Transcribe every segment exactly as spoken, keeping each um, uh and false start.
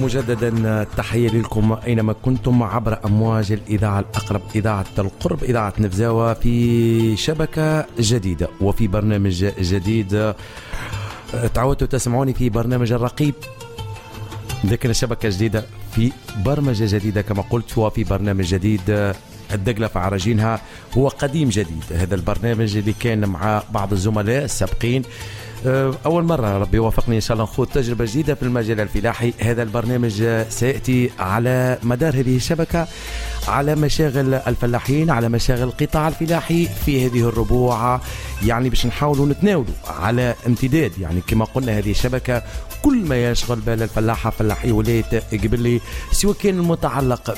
مجددا تحية لكم أينما كنتم عبر أمواج الإذاعة الأقرب، إذاعة القرب، إذاعة نفزاوة، في شبكة جديدة وفي برنامج جديد. تعودتوا تسمعوني في برنامج الرقيب، لكن الشبكة جديدة في برمجة جديدة كما قلت، وفي برنامج جديد. الدقلة في عراجينها هو قديم جديد. هذا البرنامج اللي كان مع بعض الزملاء السابقين، أول مرة ربي يوفقني إن شاء الله نخوض تجربة جديدة في المجال الفلاحي. هذا البرنامج سيأتي على مدار هذه الشبكة على مشاغل الفلاحين، على مشاغل القطاع الفلاحي في هذه الربوع، يعني باش نحاولوا نتناولوا على امتداد، يعني كما قلنا هذه الشبكة كل ما يشغل بال الفلاحة فلاحي ولاية قبلي، سواء كان متعلق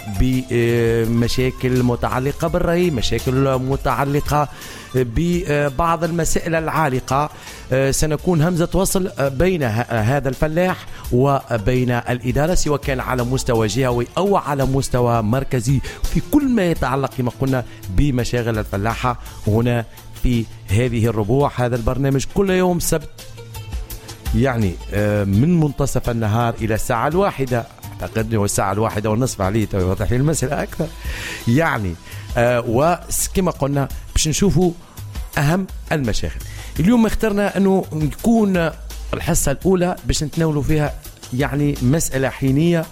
بمشاكل متعلقة بالري، مشاكل متعلقة ببعض المسائل العالقة، سنكون همزة وصل بين هذا الفلاح وبين الإدارة، سواء كان على مستوى جهوي أو على مستوى مركزي، في كل ما يتعلق كما قلنا بمشاغل الفلاحة هنا في هذه الربوع. هذا البرنامج كل يوم سبت، يعني من منتصف النهار إلى الساعة الواحدة، أعتقد أنه الساعة الواحدة والنصف عليه توضح لي المسألة أكثر يعني. وكما قلنا باش نشوفوا أهم المشاغل. اليوم اخترنا أنه يكون الحصة الأولى باش نتناولوا فيها يعني مسألة حينية،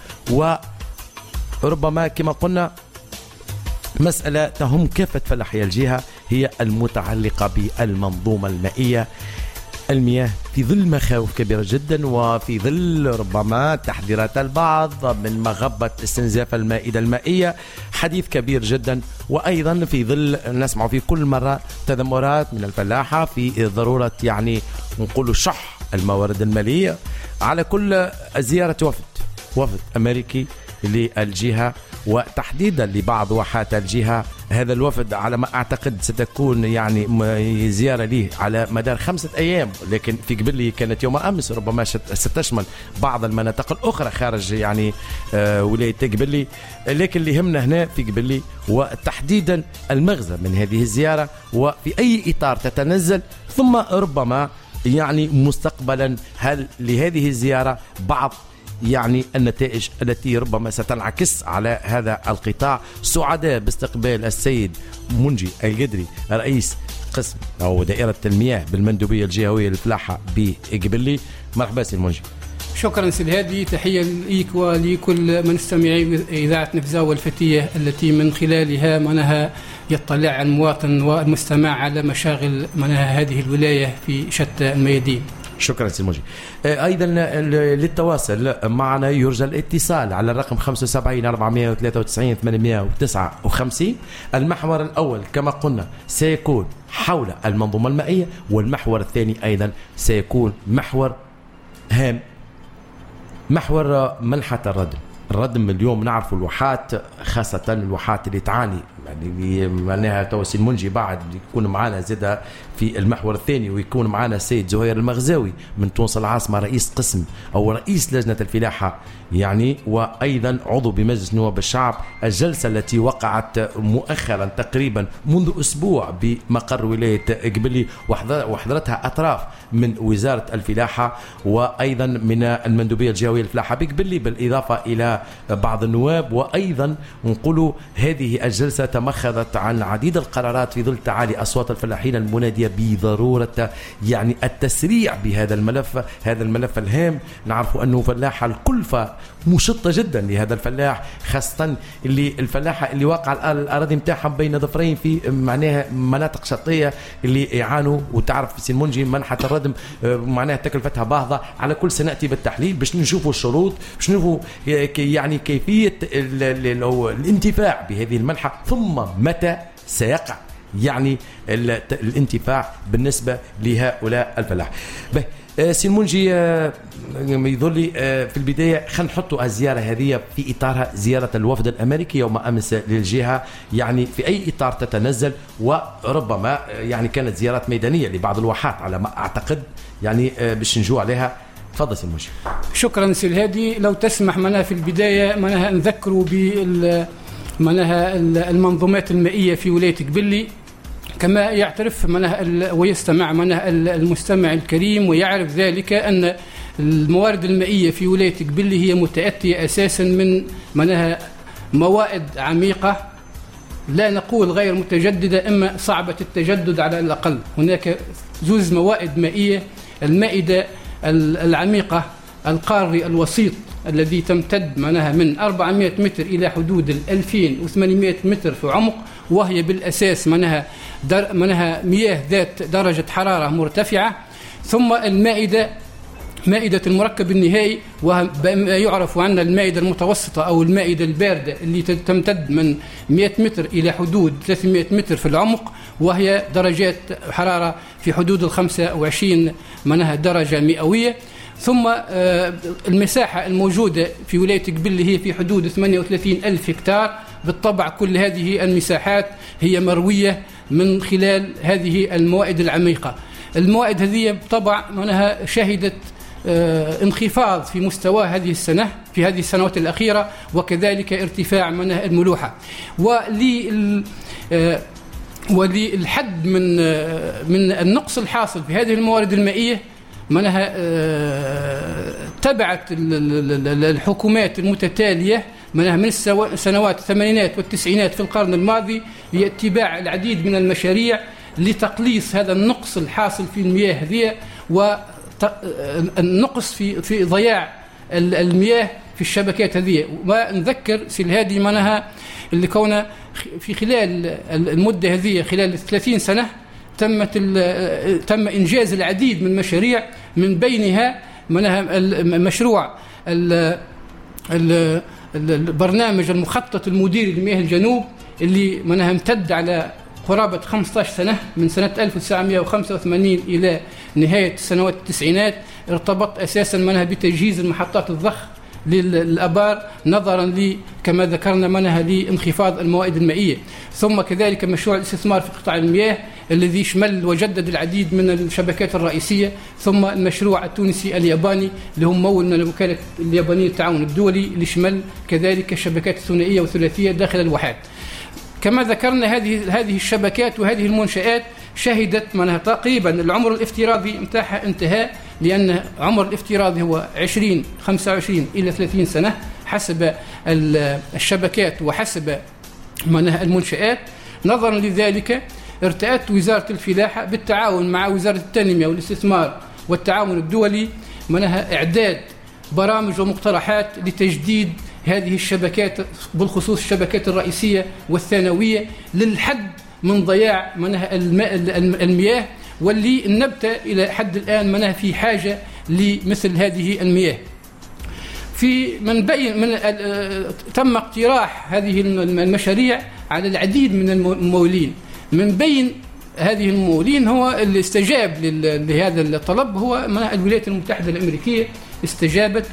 وربما كما قلنا مسألة تهم كافة فلاحي الجهة، هي المتعلقة بالمنظومة المائية. المياه في ظل مخاوف كبيرة جدا، وفي ظل ربما تحذيرات البعض من مغبة استنزاف المائدة المائية، حديث كبير جدا، وأيضا في ظل نسمع في كل مرة تذمرات من الفلاحة في ضرورة يعني نقول شح الموارد المالية. على كل زيارة وفد وفد أمريكي للجهة وتحديدا لبعض واحات الجهة، هذا الوفد على ما أعتقد ستكون يعني زيارة ليه على مدار خمسة أيام، لكن في قبلي كانت يوم أمس، ربما ستشمل بعض المناطق الأخرى خارج يعني آه ولاية قبلي. لكن اللي يهمنا هنا في قبلي وتحديدا المغزى من هذه الزيارة، وفي أي إطار تتنزل، ثم ربما يعني مستقبلا هل لهذه الزيارة بعض يعني النتائج التي ربما ستنعكس على هذا القطاع. سعداء باستقبال السيد منجي القدري رئيس قسم أو دائرة المياه بالمندوبية الجهوية للفلاحة بقبلي. مرحبا سي منجي. شكرا سي الهادي، تحية ليك ولكل من استمعي إذاعة نفزاوة الفتية التي من خلالها منها يطلع المواطن والمستمع على مشاغل منها هذه الولاية في شتى الميادين. شكرا سي المجي. ايضا للتواصل معنا يرجى الاتصال على الرقم خمسة وسبعين أربعمائة وثلاثة وتسعين ثمانمائة وتسعة وخمسين. المحور الاول كما قلنا سيكون حول المنظومه المائيه، والمحور الثاني ايضا سيكون محور هام، محور منحه الردم. الردم اليوم نعرف الواحات، خاصة الواحات اللي تعاني يعني معناها توسي المنجي بعد يكون معنا زادة في المحور الثاني، ويكون معنا السيد زهير المغزاوي من تونس العاصمة رئيس قسم أو رئيس لجنة الفلاحة يعني، وأيضا عضو بمجلس نواب الشعب. الجلسة التي وقعت مؤخرا تقريبا منذ أسبوع بمقر ولاية قبلي، وحضرتها أطراف من وزارة الفلاحة وأيضا من المندوبية الجهوية للفلاحة بقبلي، بالإضافة إلى بعض النواب. وأيضا نقولوا هذه الجلسة تمخذت عن عديد القرارات في ظل تعالي أصوات الفلاحين المنادية بضرورة يعني التسريع بهذا الملف، هذا الملف الهام. نعرف أنه فلاحة الكلفة مشطة جدا لهذا الفلاح، خاصة اللي الفلاحة اللي واقع الأراضي متاعهم بين ظفرين في معناها مناطق شطية اللي يعانوا. وتعرف سي المنجي منحة الردم معناها تكلفتها باهظة. على كل سنأتي بالتحليل باش نشوفوا الشروط، باش نشوفوا يعني كيفية الانتفاع بهذه المنحة، ثم متى سيقع يعني الانتفاع بالنسبة لهؤلاء الفلاح. سي المنجي يظل لي في البداية خلينا نحطوا الزيارة هذه في إطارها زيارة الوفد الأمريكي يوم أمس للجهة، يعني في أي إطار تتنزل، وربما يعني كانت زيارات ميدانية لبعض الواحات على ما أعتقد يعني باش نجوا عليها. تفضل سي المنجي. شكرا سي الهادي. لو تسمح منها في البداية منها نذكروا بال منها المنظومات المائية في ولاية قبلي، كما يعترف منها ويستمع منها المستمع الكريم ويعرف ذلك أن الموارد المائية في ولاية قبلي هي متأتية أساسا من منها موائد عميقة، لا نقول غير متجددة، إما صعبة التجدد على الأقل. هناك زوز موائد مائية، المائدة العميقة القاري الوسيط الذي تمتد منها من أربعمائة متر إلى حدود ال ألفين وثمانمائة متر في عمق، وهي بالأساس منها در منها مياه ذات درجة حرارة مرتفعة. ثم المائدة مائدة المركب النهائي، وما يعرف عنا المائدة المتوسطة أو المائدة الباردة اللي تمتد من مئة متر إلى حدود ثلاثمائة متر في العمق، وهي درجات حرارة في حدود الخمسة وعشرين منها درجة مئوية. ثم المساحة الموجودة في ولاية قبلي هي في حدود ثمانية وثلاثين ألف هكتار. بالطبع كل هذه المساحات هي مروية من خلال هذه الموائد العميقة. الموائد هذه بالطبع منها شهدت انخفاض في مستوى هذه السنة في هذه السنوات الأخيرة، وكذلك ارتفاع منها الملوحة. وللحد من من النقص الحاصل في هذه الموارد المائية منها تبعت الحكومات المتتالية منها من السنوات الثمانينات والتسعينات في القرن الماضي لاتباع العديد من المشاريع لتقليص هذا النقص الحاصل في المياه هذه، والنقص في في ضياع المياه في الشبكات هذه. ونذكر سي الهادي منها اللي كونه في خلال المدة هذه خلال ثلاثين سنة تمت تم إنجاز العديد من المشاريع، من بينها منها مشروع البرنامج المخطط المديري لمياه الجنوب اللي منها امتد على قرابة خمسة عشر سنة من سنة ألف وتسعمائة وخمسة وثمانين إلى نهاية سنوات التسعينات. ارتبط أساسا منها بتجهيز المحطات الضخ للأبار نظرا ل كما ذكرنا منها لانخفاض الموائد المائية. ثم كذلك مشروع الاستثمار في قطاع المياه الذي يشمل وجدد العديد من الشبكات الرئيسية. ثم المشروع التونسي الياباني اللي هم مول من الوكالة اليابانية للتعاون الدولي اللي يشمل كذلك الشبكات الثنائية والثلاثية داخل الواحات. كما ذكرنا هذه هذه الشبكات وهذه المنشآت شهدت منها تقريبا العمر الافتراضي متاعها انتهاء، لأن عمر الافتراضي هو عشرين خمسة وعشرين إلى ثلاثين سنة حسب الشبكات وحسب منها المنشآت. نظرا لذلك ارتأت وزارة الفلاحة بالتعاون مع وزارة التنمية والاستثمار والتعاون الدولي منها إعداد برامج ومقترحات لتجديد هذه الشبكات بالخصوص الشبكات الرئيسية والثانوية للحد من ضياع منها المياه، واللي النبتة إلى حد الآن منها في حاجة لمثل هذه المياه. في من بين من تم اقتراح هذه المشاريع على العديد من الممولين. من بين هذه الممولين هو اللي استجاب لهذا الطلب هو الولايات المتحدة الأمريكية، استجابت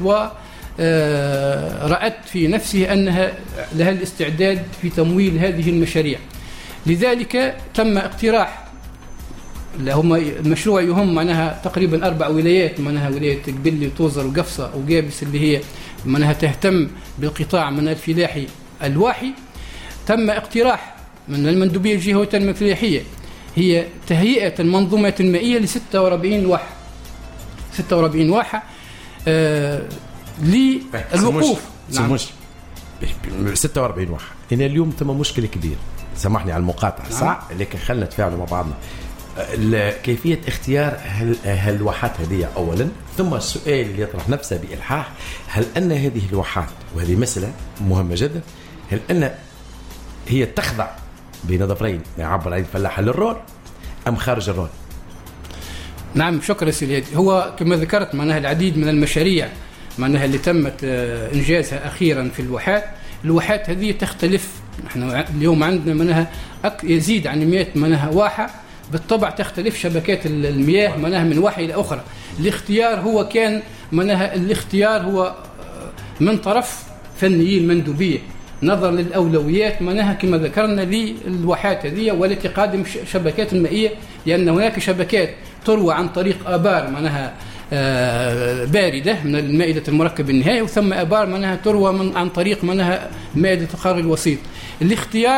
ورأت في نفسها أنها لها الاستعداد في تمويل هذه المشاريع. لذلك تم اقتراح هم المشروع يهم معناها تقريبا أربع ولايات، معناها ولاية قبلي وطوزر وقفصة وقابس اللي هي معناها تهتم بالقطاع من الفلاحي الواحي. تم اقتراح من المندوبية الجهوية والتنمية الفلاحية هي تهيئة المنظومة المائية ل ستة وأربعين واحة ستة وأربعين واحة آه للوقوف. نعم. ستة وأربعين واحة. هنا اليوم ثم مشكلة كبير، سامحني على المقاطعة. نعم. صح، لكن خلنا نتفاعلوا مع بعضنا. كيفية اختيار هالواحات هذه أولا، ثم السؤال اللي يطرح نفسه بإلحاح، هل أن هذه الواحات، وهذه مسألة مهمة جدا، هل أن هي تخضع بين ظفرين يعبر عن الفلاحة للرول أم خارج الرول؟ نعم، شكرا سيدي. هو كما ذكرت معناها العديد من المشاريع معناها اللي تمت إنجازها أخيرا في الواحات. الواحات هذه تختلف، نحن اليوم عندنا منها يزيد عن مئة منها واحة. بالطبع تختلف شبكات المياه منها من واحة إلى أخرى. الاختيار هو كان منها الاختيار هو من طرف فنيي المندوبية نظرا للأولويات منها كما ذكرنا للواحات هذه والتي قادم شبكات المائية، لأن هناك شبكات تروى عن طريق آبار منها باردة من مائدة المركب النهائي، وثم آبار منها تروى من عن طريق منها مائدة القار الوسيط. الاختيار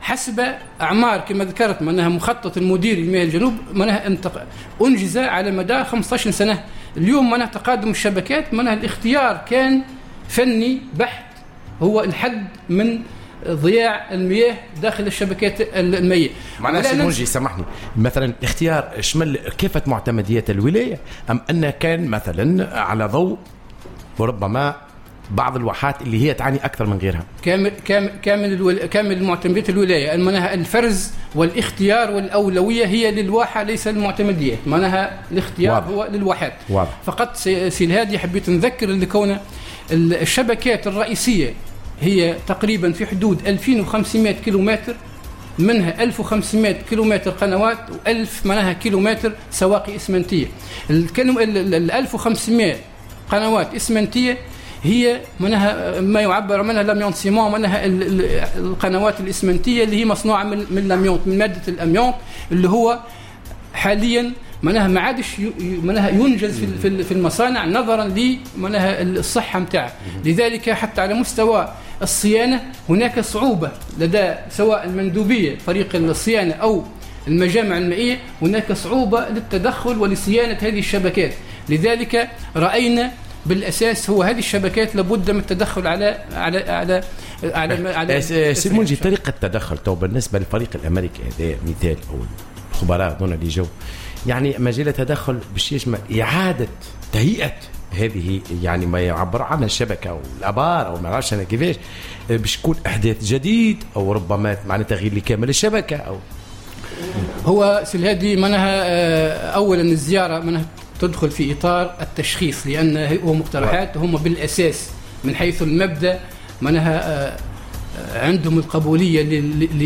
حسب أعمار كما ذكرت معناها مخطط المدير لمياه الجنوب معناها أنجز على مدار خمسة عشر سنة. اليوم معناها تقادم الشبكات معناها الاختيار كان فني بحت، هو الحد من ضياع المياه داخل الشبكات المائية. معناها سيمونجي سامحني، مثلا اختيار شمل كافة معتمديات الولاية، أم أن كان مثلا على ضوء وربما بعض الواحات اللي هي تعاني أكثر من غيرها؟ كامل كامل كامل الول... كامل معتمديات الولاية، معناها الفرز والاختيار والأولوية هي للواحة ليس للمعتمديات، معناها الاختيار واضح. هو للواحات واضح. فقط سي الهادي حبيت نذكر اللي كونه الشبكات الرئيسية هي تقريبا في حدود ألفين وخمسمائة كيلومتر، منها ألف وخمسمائة كيلومتر قنوات وألف معناها كيلومتر سواقي إسمنتية. ال ألف وخمسمائة قنوات إسمنتية هي منها ما يعبر منها لاميونت سيمون، منها القنوات الإسمنتية اللي هي مصنوعة من من لاميونت، من مادة الأميونت اللي هو حاليا منها ما عادش منها ينجز في في المصانع نظرا لمنها الصحة متاعه. لذلك حتى على مستوى الصيانة هناك صعوبة لدى سواء المندوبية فريق الصيانة أو المجامع المائية، هناك صعوبة للتدخل ولصيانة هذه الشبكات. لذلك رأينا بالأساس هو هذه الشبكات لابد من التدخل على على على على, على سيمونجي طريقة التدخل. تو بالنسبة للفريق الأمريكي هذا مثال أو الخبراء دون اللي جو يعني مجال التدخل باش يشمل إعادة تهيئة هذه يعني ما يعبر عنها الشبكة والأبار أو ما نعرفش أنا كيفاش باش يكون إحداث جديد أو ربما معنى تغيير لكامل الشبكة أو هو سلهادي منها أولا الزيارة منها تدخل في إطار التشخيص، لأن هو مقترحات هم بالأساس من حيث المبدأ منها عندهم القبولية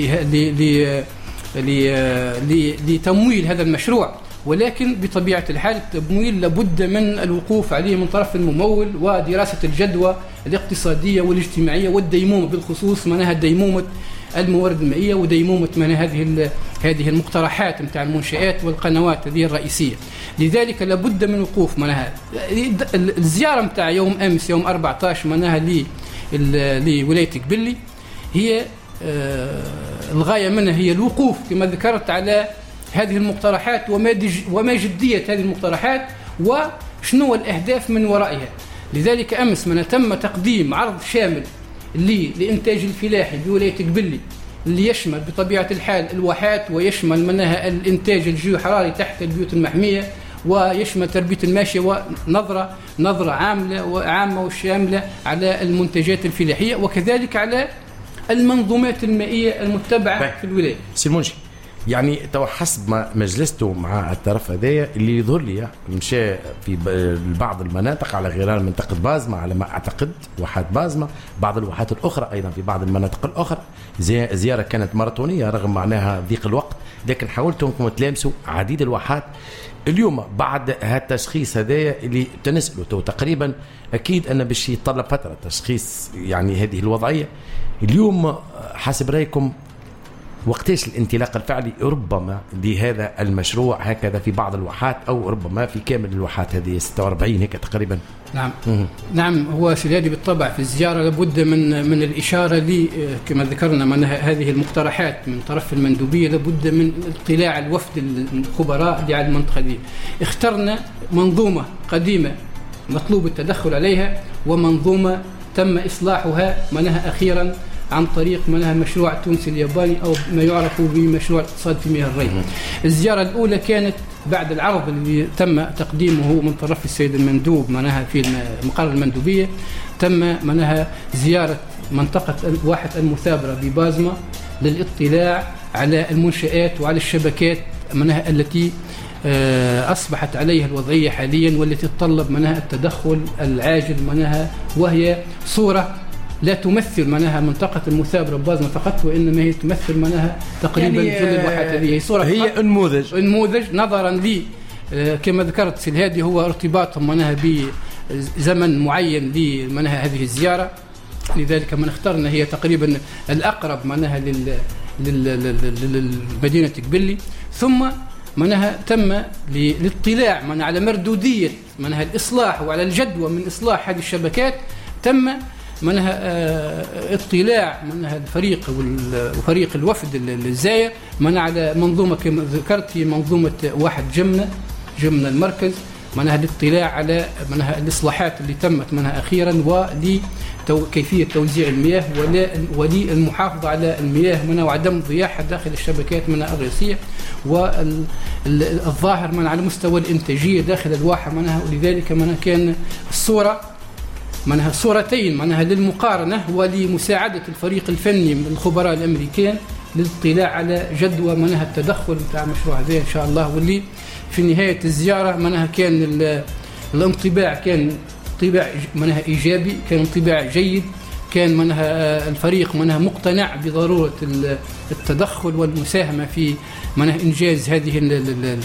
لتمويل هذا المشروع، ولكن بطبيعة الحال التمويل لابد من الوقوف عليه من طرف الممول ودراسة الجدوى الاقتصادية والاجتماعية والديمومة، بالخصوص منها ديمومة الموارد المائية وديمومة من هذه هذه المقترحات متاع المنشآت والقنوات هذه الرئيسية. لذلك لابد من وقوف منها. الزيارة متاع يوم أمس يوم أربعة عشر منها لولاية قبلي هي الغاية منها هي الوقوف كما ذكرت على هذه المقترحات وما جدية هذه المقترحات وشنو الأهداف من ورائها. لذلك أمس من تم تقديم عرض شامل لإنتاج الفلاحي بولاية قبلي اللي يشمل بطبيعة الحال الواحات ويشمل منها الإنتاج الجيوحراري تحت البيوت المحمية ويشمل تربية الماشية ونظرة نظرة عامة وعامة وشاملة على المنتجات الفلاحية وكذلك على المنظومات المائية المتبعة في الولاية. سيمونجي يعني تو حسب ما مجلسته مع الطرف هذايا اللي يظهر لي مشى في بعض المناطق على غرار منطقة بازمة على ما أعتقد واحات بازمة، بعض الواحات الأخرى أيضا في بعض المناطق الأخرى. زي زيارة كانت ماراثونية رغم معناها ضيق الوقت، لكن حاولتوا أنكم تلامسوا عديد الواحات. اليوم بعد هذا التشخيص هذايا اللي تنسأله تو تقريبا أكيد أن باش يتطلب فترة تشخيص يعني هذه الوضعية. اليوم حسب رأيكم وقتاش الانطلاق الفعلي ربما لهذا المشروع هكذا في بعض الواحات أو ربما في كامل الواحات هذه ستة وأربعين هيك تقريبا؟ نعم م- نعم هو سيدي بالطبع في الزيارة لابد من من الإشارة لي كما ذكرنا من هذه المقترحات من طرف المندوبية، لابد من اطلاع الوفد الخبراء اللي على المنطقة دي. اخترنا منظومة قديمة مطلوب التدخل عليها ومنظومة تم إصلاحها منها أخيرا عن طريق منها مشروع التونسي الياباني أو ما يعرف بمشروع الاقتصاد في مياه الري. الزيارة الأولى كانت بعد العرض اللي تم تقديمه من طرف السيد المندوب منها في مقر المندوبية، تم منها زيارة منطقة واحة المثابرة ببازمة للاطلاع على المنشآت وعلى الشبكات منها التي أصبحت عليها الوضعية حاليا والتي تتطلب منها التدخل العاجل منها، وهي صورة لا تمثل منها منطقة المثابرة بازمة فقط، وإنما هي تمثل منها تقريبا يعني كل الواحات هذه. هي صورة هي انموذج انموذج نظرا لي كما ذكرت سيدي هو ارتباطهم منها بزمن معين لمنها هذه الزيارة. لذلك من اخترنا هي تقريبا الأقرب منها للمدينة قبلي، ثم منها تم للاطلاع من على مردودية منها الإصلاح وعلى الجدوى من إصلاح هذه الشبكات. تم منها اطلاع منها الفريق وفريق الوفد الزائر منها على منظومة كما ذكرت في منظومة واحد جمنة جمنة المركز، منها الاطلاع على منها الإصلاحات اللي تمت منها أخيرا ولكيفية توزيع المياه وللمحافظة على المياه منها وعدم ضياعها داخل الشبكات منها الرئيسية، والظاهر من على مستوى الإنتاجية داخل الواحة منها. ولذلك منها كان الصورة منها صورتين منها للمقارنة ولمساعدة الفريق الفني من الخبراء الأمريكان للاطلاع على جدوى منها التدخل بتاع مشروع هذا إن شاء الله. واللي في نهاية الزيارة منها كان الانطباع كان انطباع منها إيجابي، كان انطباع جيد، كان منها الفريق منها مقتنع بضرورة التدخل والمساهمة في منها إنجاز هذه ال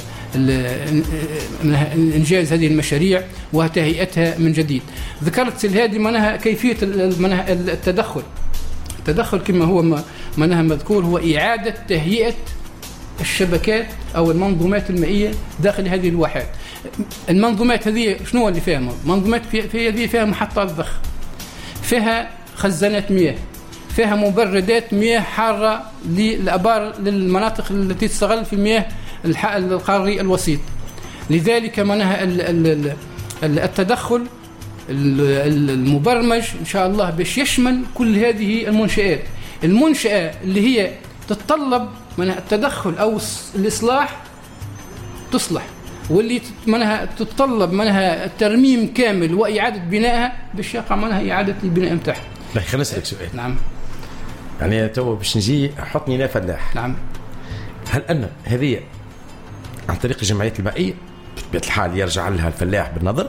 إنجاز هذه المشاريع وتهيئتها من جديد. ذكرت سلهادي منها كيفية منها التدخل التدخل كما هو منها مذكور هو إعادة تهيئة الشبكات أو المنظومات المائية داخل هذه الواحات. المنظومات هذه شنو اللي فيها؟ منظومات في هذه فيها محطات ضخ، فيها خزانات مياه، فيها مبردات مياه حارة للأبار للمناطق التي تستغل في المياه القاري الوسيط. لذلك منها التدخل المبرمج إن شاء الله باش يشمل كل هذه المنشآت. المنشأة اللي هي تتطلب منها التدخل أو الإصلاح تصلح، واللي منها تتطلب منها الترميم كامل وإعادة بنائها باش يقع منها إعادة البناء متاعها. لا خلينا نسألك سؤال. نعم. يعني تو باش نجي حطني لا فلاح. نعم. هل أن هذه عن طريق الجمعيات المائية بطبيعة الحال يرجع لها الفلاح بالنظر؟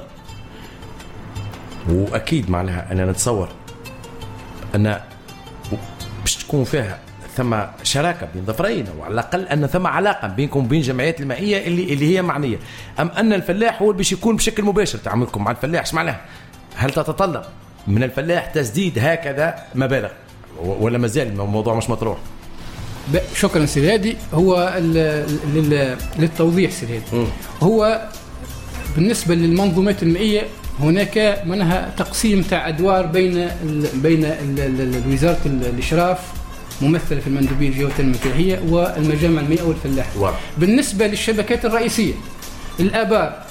وأكيد معناها أنا نتصور أن باش تكون فيها ثم شراكة بين ظفرين، وعلى الأقل أن ثم علاقة بينكم وبين الجمعيات المائية اللي اللي هي معنية، أم أن الفلاح هو باش يكون بشكل مباشر تعاملكم مع الفلاح؟ ايش معناها؟ هل تتطلب من الفلاح تسديد هكذا مبالغ ولا مازال الموضوع مش مطروح؟ شكرا سيدي. هادي هو للتوضيح سيدي، هو بالنسبة للمنظومات المائية هناك منها تقسيم تاع أدوار بين ال بين وزارة الإشراف ممثلة في المندوبية الجهوية والتنمية والمجامع المائية والفلاح. بالنسبة للشبكات الرئيسية الآبار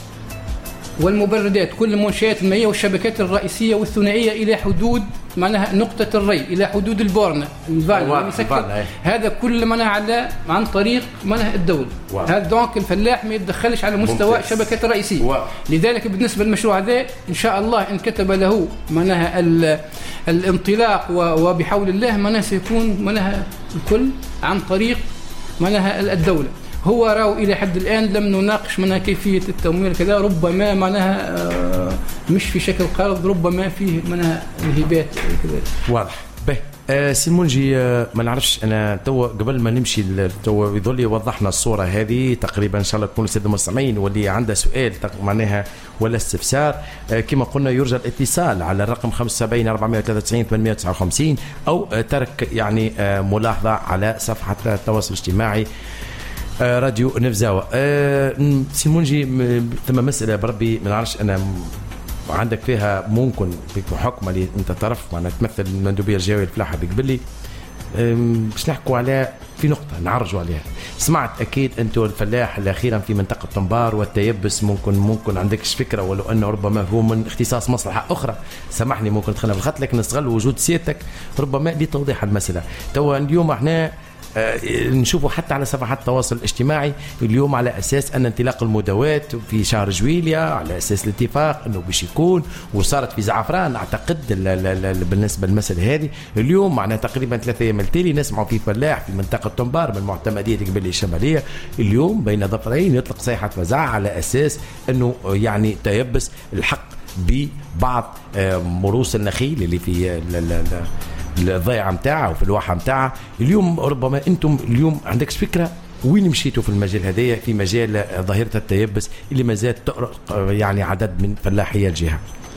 والمبردات كل المنشآت المائية والشبكات الرئيسية والثنائية إلى حدود معناها نقطة الري إلى حدود البورنة الفال هذا كل منها على عن طريق منها الدولة. هذا دونك الفلاح ما يتدخلش على مستوى الشبكات الرئيسية. واو. لذلك بالنسبة للمشروع هذا إن شاء الله إن كتب له منها الانطلاق وبحول الله منها سيكون منها الكل عن طريق منها الدولة. هو راو إلى حد الآن لم نناقش منها كيفية التمويل كذا، ربما منها مش في شكل قرض، ربما فيه منها الهبات كذا. واضح. به آه سي المنجي، آه ما نعرفش انا تو قبل ما نمشي تو يظل يوضحنا الصوره هذه تقريبا ان شاء الله تكون الساده المستمعين واللي عنده سؤال معناها ولا استفسار آه كما قلنا يرجى الاتصال على الرقم خمسة وسبعين أربعمائة وثلاثة وتسعين ثمانمائة وتسعة وخمسين او آه ترك يعني آه ملاحظه على صفحه التواصل الاجتماعي آه راديو نفزاوة. آه سي المنجي ثم مساله بربي ما نعرفش انا عندك فيها ممكن بحكم اللي انت طرف وانا تمثل المندوبيه الجهويه الفلاحه بقبلي باش نحكوا على في نقطه نعرجوا عليها. سمعت اكيد انتم الفلاح الاخيرا في منطقه طنبار والتيبس ممكن ممكن عندكش فكره ولو انه ربما هو من اختصاص مصلحه اخرى، سامحني ممكن دخلنا في الخط لكن نستغل وجود سيادتك ربما لتوضيح المساله. تو اليوم احنا آه نشوفوا حتى على صفحات التواصل الاجتماعي اليوم على اساس ان انطلاق المداوات في شهر جويليا على اساس الاتفاق انه باش يكون وصارت في زعفران اعتقد بالنسبه للمساله هذه اليوم معنا تقريبا ثلاثة ايام التالي نسمعوا في فلاح في منطقه طنبار من المعتمديه قبل الشماليه اليوم بين ظفرين يطلق صيحه فزع على اساس انه يعني تيبس الحق ببعض آه مروس النخيل اللي في الضيعه نتاعها وفي الواحه نتاعها. اليوم ربما انتم اليوم عندكش فكره وين مشيتوا في المجال هذايا في مجال ظاهره التيبس اللي ما زالت تؤرق يعني عدد من فلاحي الجهه؟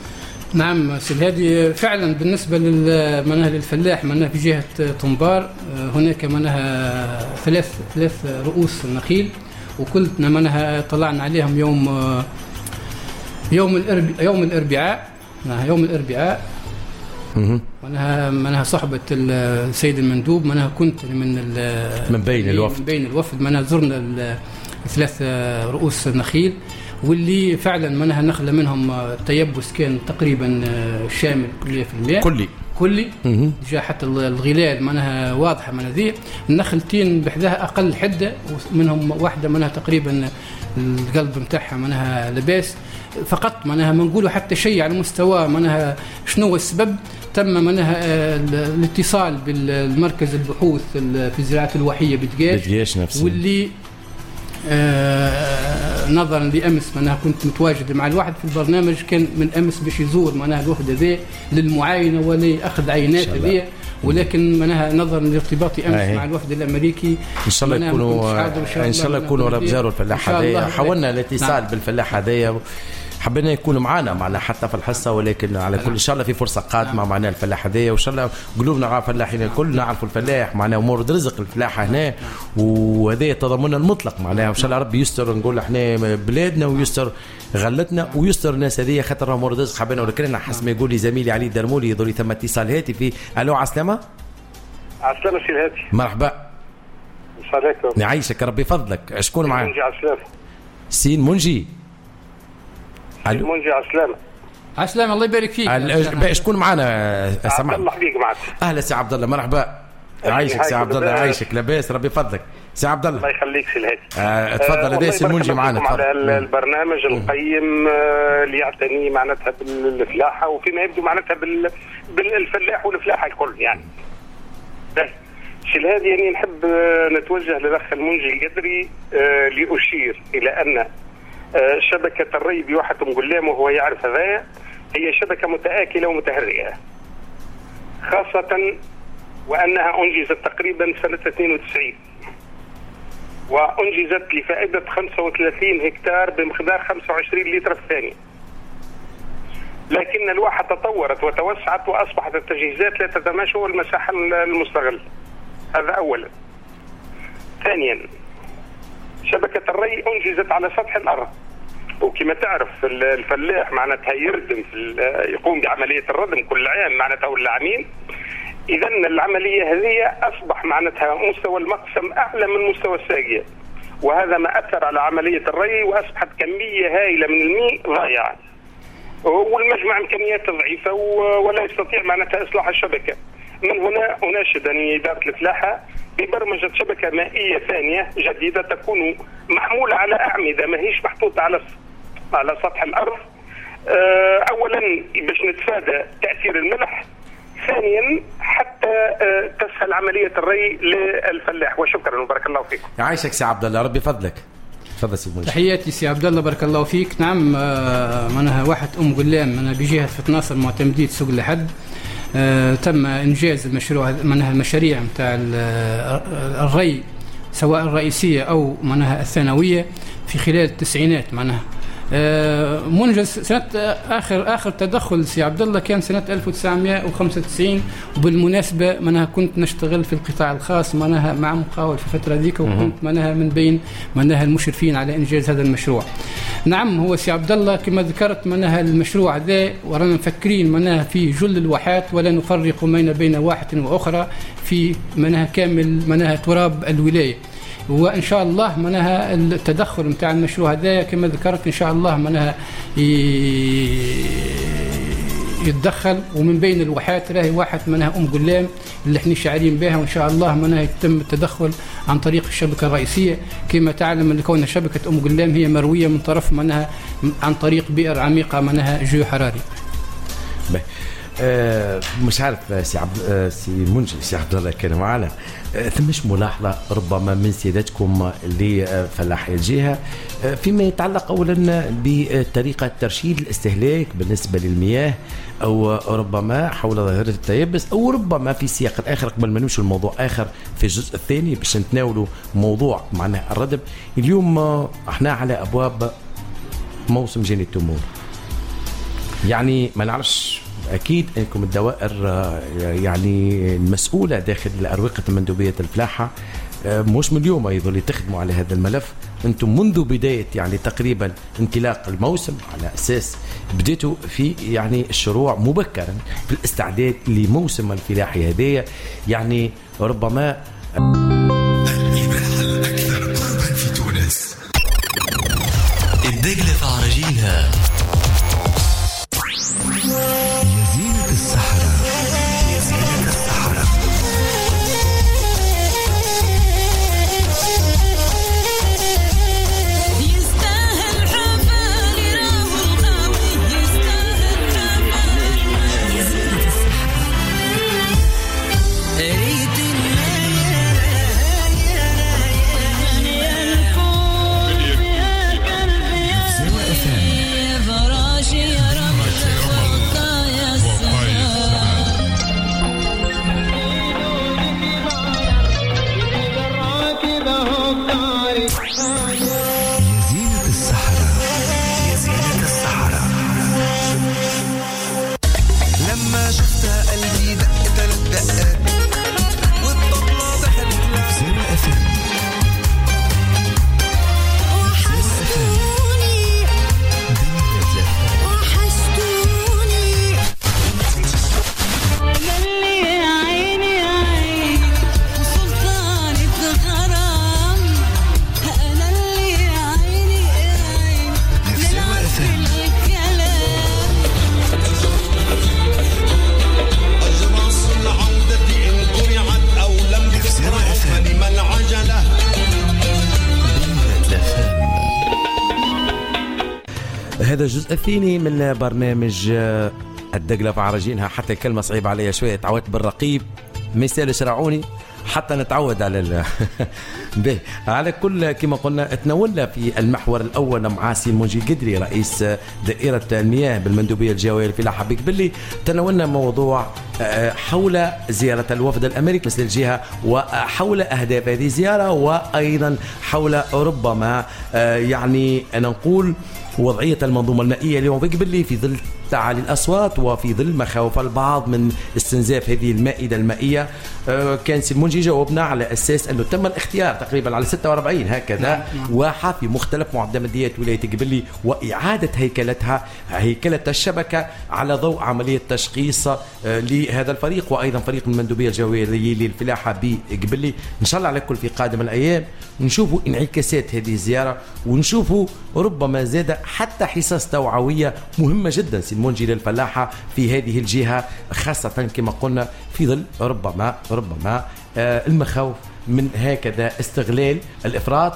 نعم سي هذه فعلا بالنسبه للمناهج للفلاح منها في جهه طنبار هناك منها ثلاث ثلاث رؤوس نخيل وكلنا منها طلعنا عليهم يوم يوم الاربعاء يوم الاربعاء يوم الاربعاء معناها معناها صحبة السيد المندوب، معناها كنت من من بين الوفد من بين الوفد معناها زرنا ثلاث رؤوس نخيل، واللي فعلا معناها نخلة منهم تيبس كان تقريبا شامل مئة بالمئة كلي كلي جاء حتى الغلال معناها واضحه من ذي. النخلتين بحذاها اقل حده، منهم واحده معناها تقريبا القلب نتاعها معناها لباس فقط، معناها ما نقولوا حتى شيء على مستوى معناها شنو السبب. تم معناها الاتصال بالمركز البحوث في الزراعه الوحيه بدقاش، واللي آه نظرا لامس معناها كنت متواجد مع الواحد في البرنامج، كان من امس باش يزور معناها الوفد ذا للمعاينه ولاخذ عينات ذي، ولكن معناها نظرا لارتباطي امس آه. مع الوفد الامريكي ان شاء الله يكونوا ان شاء الله يكونوا رب زاروا الفلاح هذايا. حاولنا الاتصال نعم. بالفلاح هذايا، حبينا يكونوا معنا معنا حتى في الحصه، ولكن على كل ان شاء الله في فرصه قادمه نعم. معنا الفلاح هذايا، وان شاء الله قلوبنا على الفلاحين الكل نعرفوا الفلاح معناه ومورد رزق الفلاح هنا، وهذا تضامننا المطلق معناها. وان شاء الله ربي يستر، نقول احنا بلادنا ويستر غلتنا ويستر الناس هذه خاطر مورد رزق. حبينا ولكن حسب ما يقول لي زميلي علي درمولي يضل ثم اتصال هاتفي. الو عسلامه. عسلامه سي الهاتف. مرحبا. السلام عليكم. نعيشك ربي فضلك. شكون معاك؟ منجي عسلامه. سين منجي. منجي عسلامه. عسلامه الله يبارك فيك. شكون معنا سمع؟ عبد الله حبيق معك. اهلا سي عبد الله مرحبا. عايشك سي عبد الله عايشك لاباس ربي فضلك سي عبد الله. الله يخليك سي الهاتف. آه تفضل آه لديس المنجي معنا تفضل. على البرنامج القيم آه اللي يعتني معناتها بالفلاحه وفيما يبدو معناتها بال بالفلاح والفلاحه الكل يعني. سي الهادي يعني نحب نتوجه للاخ المنجي القدري آه لأشير الى ان آه شبكه الري بواحة ام قلام وهو يعرف هذا هي شبكه متآكله ومتهرئه، خاصه وأنها أنجزت تقريبا سنة اثنين وتسعين، وأنجزت لفائدة خمسة وثلاثين هكتار بمقدار خمسة وعشرين لتر في الثانية، لكن الواحة تطورت وتوسعت وأصبحت التجهيزات لا تتماشى المساحة المستغلة. هذا أولا. ثانيا شبكة الري أنجزت على سطح الأرض، وكما تعرف الفلاح معناتها يردم في يقوم بعملية الردم كل عام معناتها ولا عامين. إذا العملية هذه أصبح معناتها مستوى المقسم أعلى من مستوى الساقية، وهذا ما أثر على عملية الري، وأصبحت كمية هائلة من الماء ضائعة، والمجمع إمكانياته ضعيفة ولا يستطيع معناتها إصلاح الشبكة. من هنا أناشد إدارة الفلاحة ببرمجة شبكة مائية ثانية جديدة تكون محمولة على أعمدة ما هيش محطوطة على على سطح الأرض، أولا باش نتفادى تأثير الملح، ثانيا حتى تسهل عملية الري للفلاح. وشكرا وبارك الله فيكم. يعيشك سي عبد الله ربي فضلك. تفضل سي منجي. تحياتي سي عبد الله بارك الله فيك. نعم منها واحد ام قلام منها بجهه فتناصر معتمديه سوق لحد آه تم انجاز المشروع منها المشاريع نتاع الري سواء الرئيسيه او منها الثانويه في خلال التسعينات. معناها آه منجز سنه اخر اخر تدخل سي عبد الله كان سنه ألف وتسعمائة وخمسة وتسعين، وبالمناسبه منها كنت نشتغل في القطاع الخاص منها مع مقاول في الفتره ذيك، وكنت منها من بين منها المشرفين على انجاز هذا المشروع. نعم هو سي عبد الله كما ذكرت منها المشروع ذا ورانا مفكرين منها في جل الواحات ولا نفرق بين واحة واخرى في منها كامل منها تراب الولايه، وان شاء الله منها التدخل نتاع المشروع هذا كما ذكرت ان شاء الله منها يتدخل، ومن بين الواحات راهي واحد منها ام قلام اللي احنا شاعرين بها، وان شاء الله منها يتم التدخل عن طريق الشبكه الرئيسيه. كما تعلم ان كون شبكه ام قلام هي مرويه من طرف منها عن طريق بئر عميقه منها جيو حراري. آه مش عارف سي عبد آه سي منجي سي عبد الله كان معنا آه ثمش ملاحظه ربما من سيادتكم اللي فلاح الجهه آه فيما يتعلق اولا بطريقه ترشيد الاستهلاك بالنسبه للمياه، او ربما حول ظاهره التيبس، او ربما في سياق اخر قبل ما نمشي لموضوع اخر في الجزء الثاني باش نتناولوا موضوع معناه الردم. اليوم آه احنا على ابواب موسم جني التمور، يعني ما نعرفش أكيد أنكم الدوائر يعني المسؤولة داخل أروقة مندوبية الفلاحة مش من اليوم يظل تخدموا على هذا الملف، أنتم منذ بداية يعني تقريبا انطلاق الموسم على أساس بديتوا في يعني الشروع مبكرا في الاستعداد لموسم الفلاحي هذايا، يعني ربما الإذاعة الأكثر قربا في تونس. الدقلة في عراجينها يا زينة الصحراء، يا زينة الصحراء. هذا الجزء الثاني من برنامج الدقلة في عراجينها. حتى الكلمة صعيبة عليها شوية، تعودت بالرقيب ما يسالش راعوني حتى نتعود على ال... به على كل كما قلنا تناولنا في المحور الأول مع سي منجي القدري رئيس دائرة المياه بالمندوبية الجوية الفلاحة بقبلي. تناولنا موضوع حول زيارة الوفد الأمريكي مثل الجهة وحول أهداف هذه الزيارة، وأيضا حول ربما يعني أنا نقول وضعية المنظومة المائية اليوم بقبلي في ظل تعالي الأصوات وفي ظل مخاوف البعض من استنزاف هذه المائدة المائية. كان سي المنجي جاوبنا على أساس أنه تم الاختيار تقريبا على ستة وأربعين هكذا واحة في مختلف معتمديات ولاية قبلي وإعادة هيكلتها هيكلة الشبكة على ضوء عملية تشخيص لهذا الفريق وأيضا فريق المندوبية الجوية للفلاحة بقبلي. إن شاء الله على كل في قادم الأيام نشوفوا انعكاسات هذه الزيارة ونشوفوا ربما زاد حتى حصص توعوية مهمة جدا سي المنجي للفلاحة في هذه الجهة، خاصة كما قلنا في ظل ربما ربما آه المخاوف من هكذا استغلال الافراط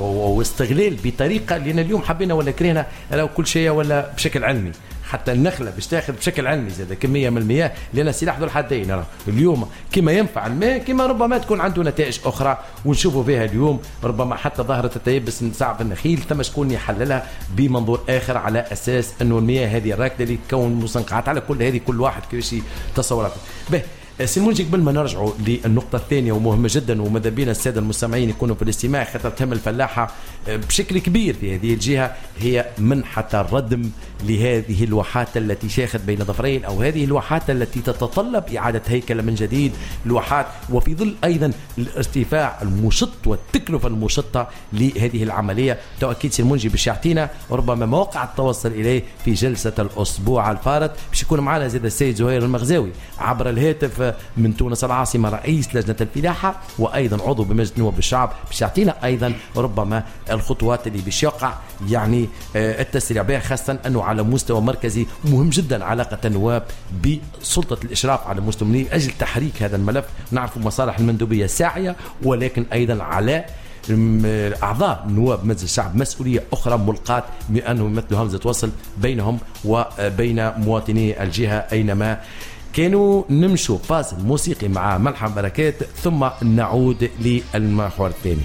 واستغلال بطريقه. لان اليوم حبينا ولا كرهنا لو كل شيء ولا بشكل علمي، حتى النخله باش تاخذ بشكل علمي زاد كميه من المياه، لان سلاح ذو الحدين اليوم كما ينفع الماء كما ربما تكون عنده نتائج اخرى ونشوفوا بها اليوم. ربما حتى ظاهره التيبس نتاع في النخيل ثم شكون يحللها بمنظور اخر على اساس انه المياه هذه الراكده اللي تكون مستنقعات على كل هذه كل واحد كيفاش تصوراته به. سي المنجي قبل ما نرجعوا للنقطة الثانية ومهمة جدا وماذا بينا السادة المستمعين يكونوا في الاستماع خاطر تهم الفلاحة بشكل كبير في هذه الجهة، هي منحة الردم لهذه الواحات التي شاخت بين ظفرين أو هذه الواحات التي تتطلب إعادة هيكلة من جديد الواحات، وفي ظل أيضا الارتفاع المشط والتكلفة المشطة لهذه العملية. تأكيد سي المنجي باش يعطينا ربما موقع التوصل إليه في جلسة الأسبوع الفارط. باش يكون معنا زيد السيد زهير المغزاوي عبر الهاتف من تونس العاصمة رئيس لجنة الفلاحة وأيضا عضو بمجلس نواب الشعب، باش يعطينا أيضا ربما الخطوات اللي باش يقع يعني التسريع بها، خاصة أنه على مستوى مركزي مهم جدا علاقة النواب بسلطة الإشراف على مستوى من أجل تحريك هذا الملف. نعرف مصالح المندوبية ساعية، ولكن أيضا على أعضاء نواب مجلس الشعب مسؤولية أخرى ملقاة بأنهم يمثلوا همزة وصل بينهم وبين مواطني الجهة أينما كانوا. نمشوا فاصل موسيقي مع ملحم بركات ثم نعود للمحور الثاني.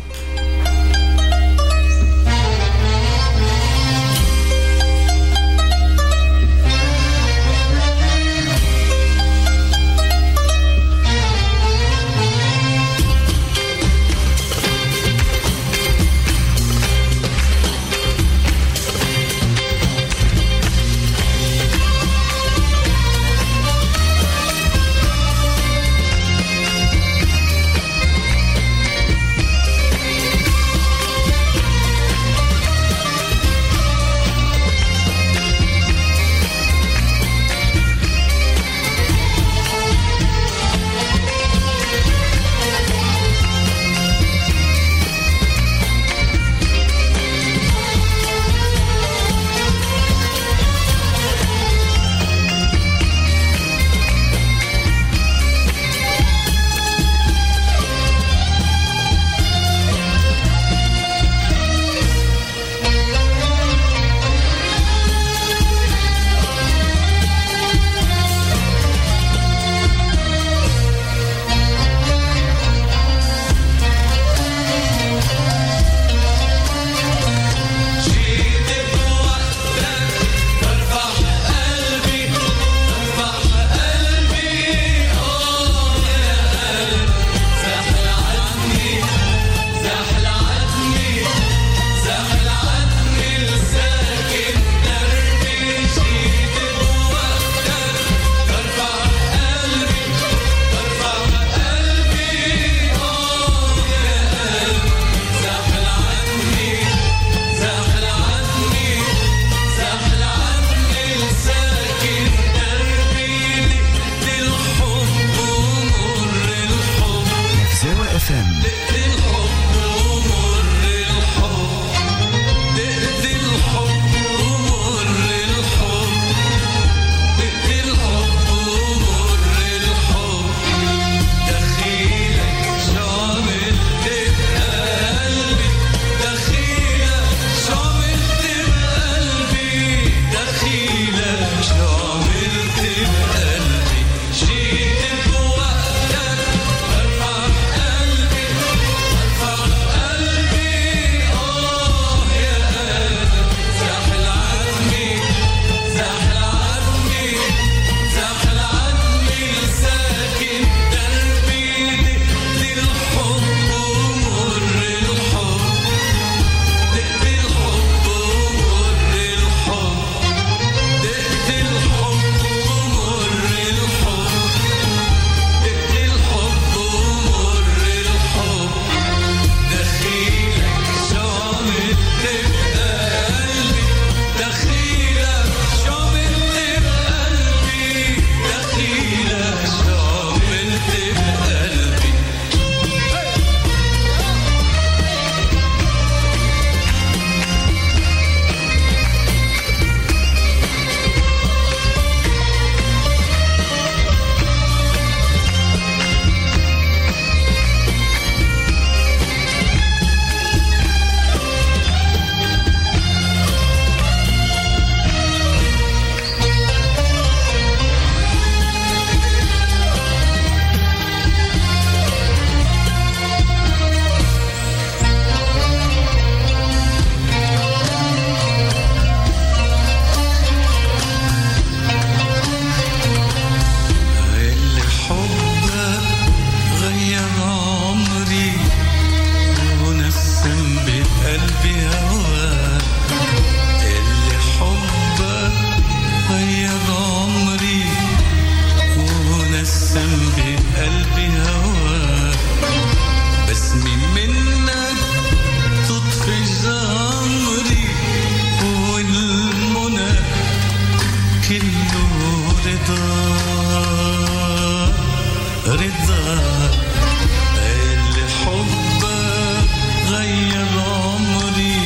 رضاك اللي حبك غير عمري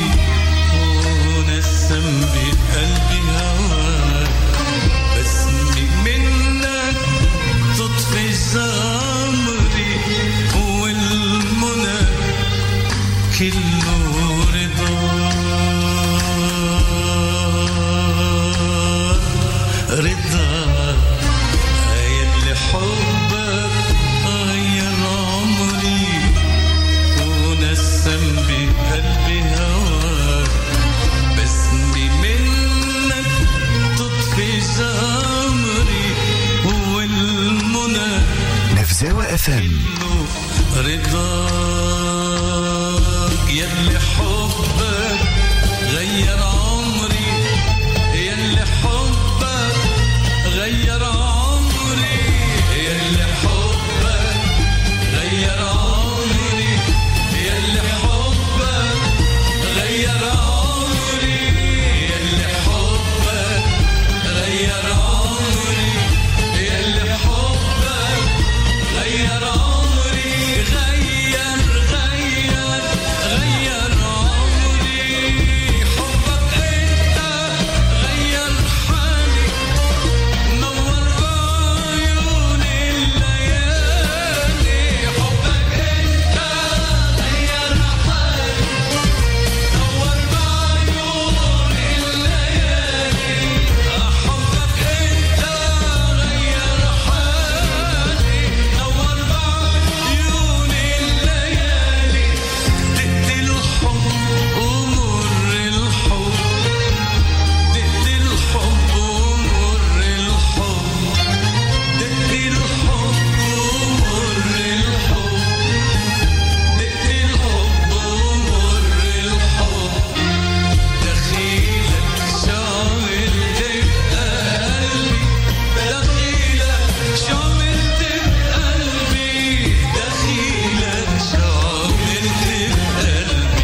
ونسم بقلبي هواك بسمي منك تطفي زمري والمنى كله رضاك رضاك يلي حبك غير عمري ونسم بقلبي هواك بسمي منك تطفي زمري والمنى نفزاوة اف ام رضاك يلي حبك غير عمري يلي حبك غير عمري يلي حبك غير عمري يلي حبك غير عمري يلي حبك غير عمري يلي حبك غير عمري غير غير غير عمري حبك انت غير حالي نور بعيون الليالي حبك انت غير حالي نور بعيون الليالي حبك انت غير حالي نور بعيون الليالي دقت الحب ومر الحب دقت الحب ومر الحب دقت الحب ومر الحب دقت الحب ومر الحب دخيلك شعلت بقلبي دخيلك شعلت بقلبي دخيلك شعلت بقلبي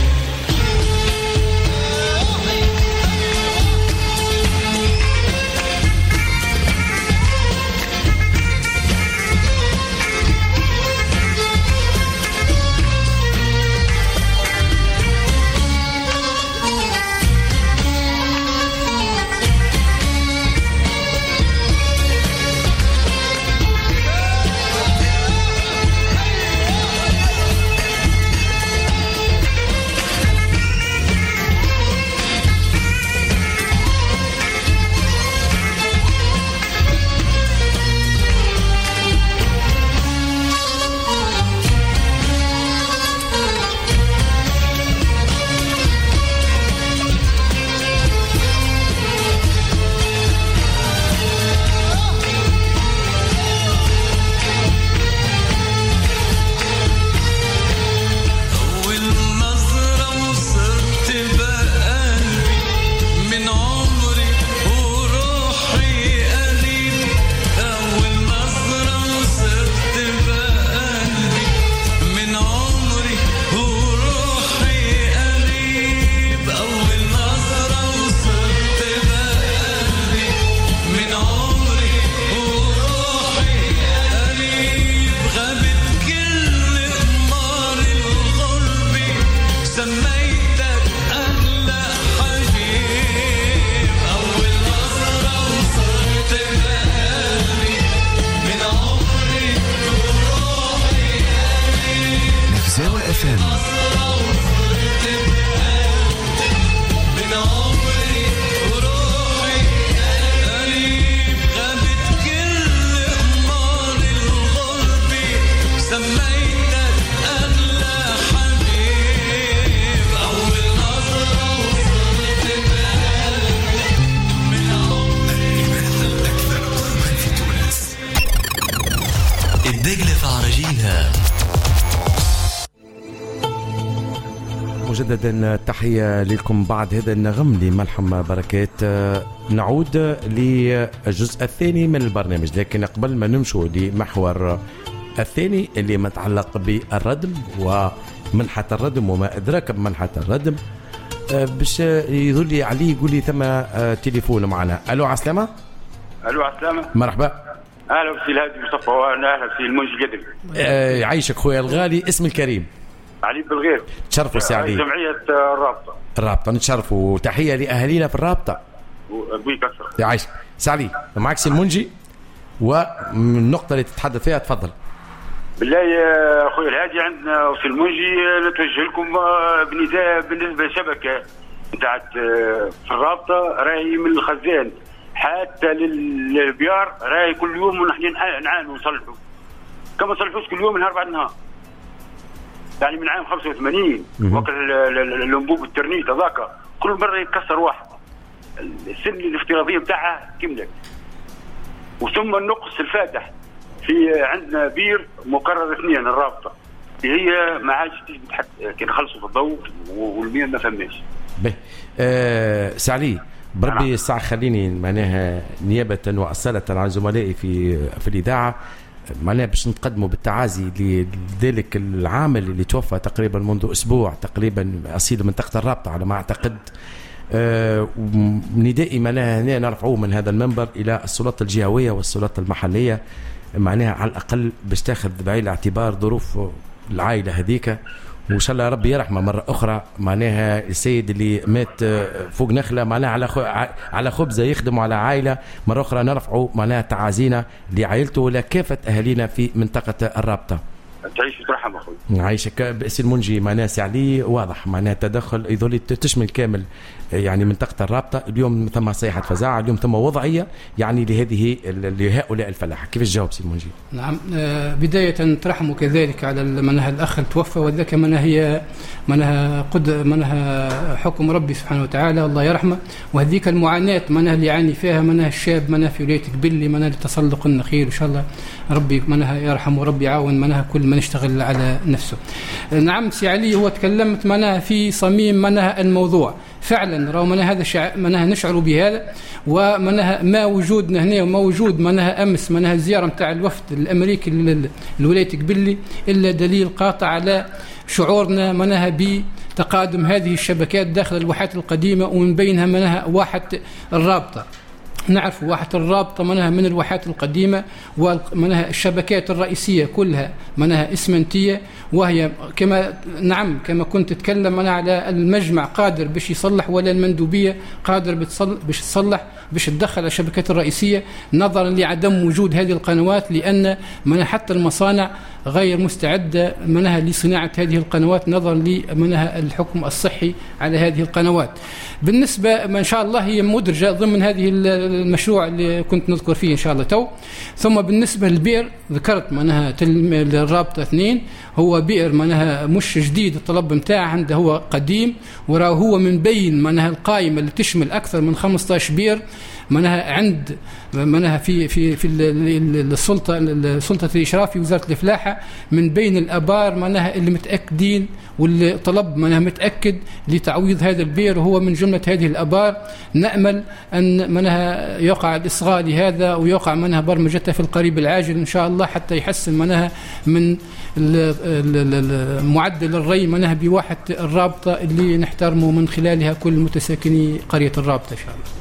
أول نظرة وصرت بقلبي من عمري وروحي قريب أول نظرة وصرت بقلبي من عمري وروحي قريب أول نظرة وصرت بقلبي من عمري وروحي قريب غابت كل قمار الغرب سميتك أغلى حبيب أول نظرة وصرت بقلبي من عمري وروحي قريب نفزاوة اف ام من عمري وروحي قريب غابت كل قمار الغرب سميتك أغلى حبيب أول نظرة وصرت بقلبي من عمري الأكثر قربا في تونس. الدجلة في عراجينها. مجددا تحية لكم بعد هذا النغم لملحم بركات. نعود للجزء الثاني من البرنامج، لكن قبل ما نمشوا لمحور الثاني اللي متعلق بالردم ومنحة الردم وما أدراك بمنحة الردم، باش يظل علي يقول لي ثم تليفون معنا. ألو عسلامة. الو عسلامة. مرحبا. اهلا في الهادي مصطفى، وانا اهلا في المنجي القدري. آه يعيشك خويا الغالي، اسم الكريم علي بالغير. تشرفوا سي علي. جمعيه الرابطه. الرابطه نتشرفوا، تحيه لاهالينا في الرابطه. ابوي كسر. يعيشك سي علي، معك سي المنجي، والنقطه اللي تتحدث فيها تفضل. بالله يا اخوي الهادي، عندنا في المنجي نتوجه لكم بنداء بالنسبه للشبكه بتاعت في الرابطه، راهي من الخزان حتى للبيار، راهي كل يوم ونحن نعانوا نصلحوا، كما نصلحوش كل يوم من اربع نهار. يعني من عام خمسة وثمانين وقت الانبوب الترنيت هذاك كل مره يتكسر واحد، السن الافتراضيه بتاعها كملت. وثم النقص الفاتح في عندنا بير مكرر اثنين الرابطه، هي ما عادش تثبت حتى كي نخلصوا في الضوء والمياه ما فماش. به أه سعلي بربي الساعه خليني معناها نيابه واصاله عن زملائي في في الاذاعه، معناها باش نتقدموا بالتعازي لذلك العامل اللي توفى تقريبا منذ اسبوع تقريبا اصيل منطقه الرابطه على ما اعتقد. أه ندائي معناها هنا نرفعوه من هذا المنبر الى السلطات الجهويه والسلطات المحليه، معناها على الاقل باش تاخذ بعين الاعتبار ظروف العائله هذيك، وان شاء الله ربي يرحمه مره اخرى. معناها السيد اللي مات فوق نخله معناها على على خبزه يخدم على عائله، مره اخرى نرفعوا معناها تعازينا لعائلته ولكافه اهالينا في منطقه الرابطه. تعيش وترحم اخوي. نعيشك باسم المنجي. معناها سي علي واضح معناها تدخل يظل تشمل كامل يعني منطقه الرابطه. اليوم ثم صيحه فزاعه، اليوم ثم وضعيه يعني لهذه لهؤلاء الفلاحه. كيف الجواب سي المنجي؟ نعم، بدايه ترحموا كذلك على منها الاخ المتوفى، وذاك منها هي منها قد منها حكم ربي سبحانه وتعالى الله يرحمه. وهذيك المعاناه منها اللي يعاني فيها منها الشاب منها في ولايه قبلي منها لتسلق النخيل، ان شاء الله ربي منها يرحمه وربي يعاون منها كل من يشتغل على نفسه. نعم سي علي، هو تكلمت منها في صميم منها الموضوع فعلا، رغم من هذا شع... منها نشعر بهذا، ومنها ما وجودنا هنا وما وجود منها امس منها الزياره نتاع الوفد الامريكي للولايه قبلي الا دليل قاطع على شعورنا منها بتقادم هذه الشبكات داخل الواحات القديمه، ومن بينها منها واحه الرابطه. نعرف واحة الرابطة منها من الواحات القديمة، ومنها الشبكات الرئيسية كلها منها إسمنتية، وهي كما نعم كما كنت تتكلم أنا على المجمع قادر باش يصلح، ولا المندوبية قادر باش تصلح باش تدخل الشبكات الرئيسية، نظرا لعدم وجود هذه القنوات، لأن من حتى المصانع غير مستعدة منها لصناعة هذه القنوات نظرا لمنها الحكم الصحي على هذه القنوات. بالنسبة ما إن شاء الله هي مدرجة ضمن هذه المشروع اللي كنت نذكر فيه إن شاء الله تو. ثم بالنسبة للبئر ذكرت منها الرابطة اثنين، هو بئر منها مش جديد، الطلب متاعه عنده هو قديم، وراه هو من بين منها القائمة اللي تشمل أكثر من خمسة عشر بئر منها عند منها في في في السلطه سلطه الاشراف في وزاره الفلاحه، من بين الابار منها اللي متاكدين واللي طلب منها متاكد لتعويض هذا البئر، وهو من جمله هذه الابار. نامل ان منها يقع الاصغاء لهذا ويقع منها برمجتها في القريب العاجل ان شاء الله، حتى يحسن منها من معدل الري منها بواحة الرابطه اللي نحترمه من خلالها كل متساكني قريه الرابطه ان شاء الله.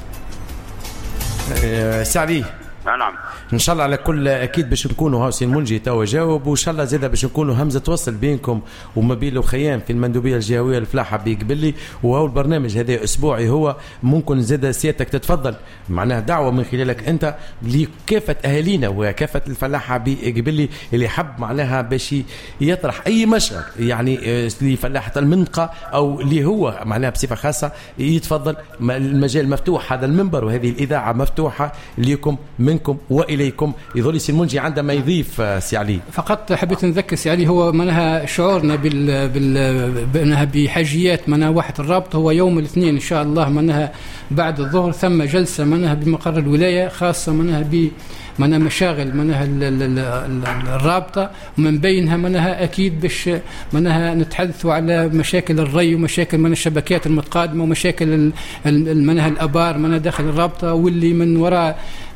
سعدي نعم ان شاء الله على كل اكيد باش نكونوا هاوسي المنجي توا جاوب، وان شاء الله زاده باش نكونوا همزه توصل بينكم وما بين الخيام في المندوبيه الجهويه الفلاحه بقبلي. وهو البرنامج هذا اسبوعي، هو ممكن زاده سيادتك تتفضل معناها دعوه من خلالك انت لكافه اهالينا وكافه الفلاحه بقبلي اللي حب معناها باش يطرح اي مشغل يعني لفلاحه المنطقه او اللي هو معناها بصفه خاصه يتفضل. المجال مفتوح، هذا المنبر وهذه الاذاعه مفتوحه لكم منكم واليكم. يظل سي المنجي عندما يضيف سي علي. فقط حبيت نذكر سي علي، هو منها شعورنا بال بال بحاجيات منها واحة الرابطه، هو يوم الاثنين ان شاء الله منها بعد الظهر ثم جلسه منها بمقر الولايه خاصه منها ب منها مشاغل منها الرابطه، ومن بينها منها اكيد باش منها نتحدثوا على مشاكل الري ومشاكل من الشبكات المتقادمه ومشاكل منها الابار منها داخل الرابطه، واللي من وراء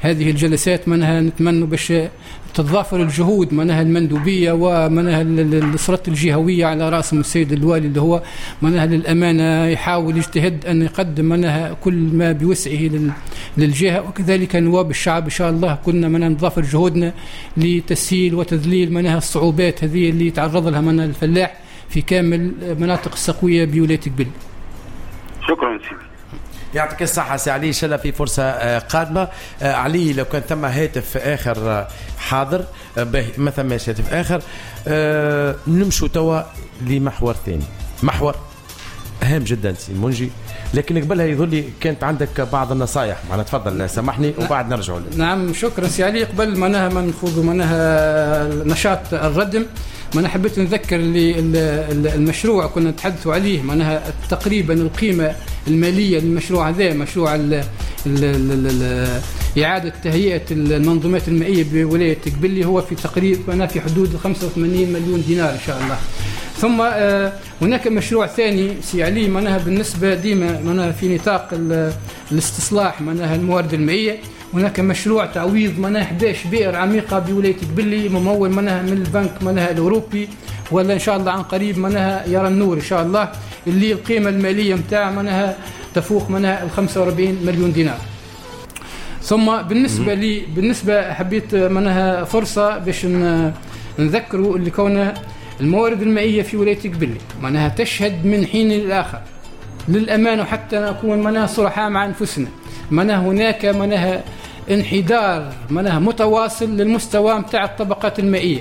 هذه الجلسات منها نتمنى باش تتضافر الجهود منها المندوبية ومنها السلطة الجهوية على رأسهم السيد الوالي اللي هو منها للأمانة يحاول يجتهد أن يقدم منها كل ما بوسعه للجهة، وكذلك نواب الشعب إن شاء الله كنا منها نضافر جهودنا لتسهيل وتذليل منها الصعوبات هذه اللي يتعرض لها منها الفلاح في كامل مناطق السقوية بولاية قبلي. شكرا سيدي. يعطيك الصحة سي علي، إن شاء الله في فرصة قادمة. علي لو كان ثم هاتف آخر حاضر ما ثماش هاتف آخر، نمشوا توا لمحور ثاني، محور هام جدا سي المنجي، لكن قبلها يظل لي كانت عندك بعض النصائح معنا، تفضل سامحني وبعد نرجع لك. نعم شكرا سي علي. قبل منها ما نخوض منها نشاط الردم، ما أنا حبيت نذكر اللي المشروع كنا نتحدثوا عليه منها تقريبا القيمة المالية للمشروع هذا، مشروع ال ال ال إعادة تهيئة المنظومات المائية بولاية قبلي هو في تقريبا في حدود خمسة وثمانين مليون دينار إن شاء الله. ثم آه هناك مشروع ثاني سي علي منها بالنسبة ديما منها في نطاق الاستصلاح منها الموارد المائية، هناك مشروع تعويض منها إحدى عشر بئر عميقة بولاية قبلي ممول منها من البنك منها الأوروبي، ولا إن شاء الله عن قريب منها يرى النور إن شاء الله، اللي القيمة المالية متاع منها تفوق منها الخمسة وأربعين مليون دينار. ثم بالنسبة لي بالنسبة حبيت منها فرصة باش نذكروا اللي كونه الموارد المائية في ولاية قبلي منها تشهد من حين للآخر للأمانة، وحتى نكون منها صرحاء مع أنفسنا منها هناك منها انحدار منها متواصل للمستوى متاع الطبقات المائية،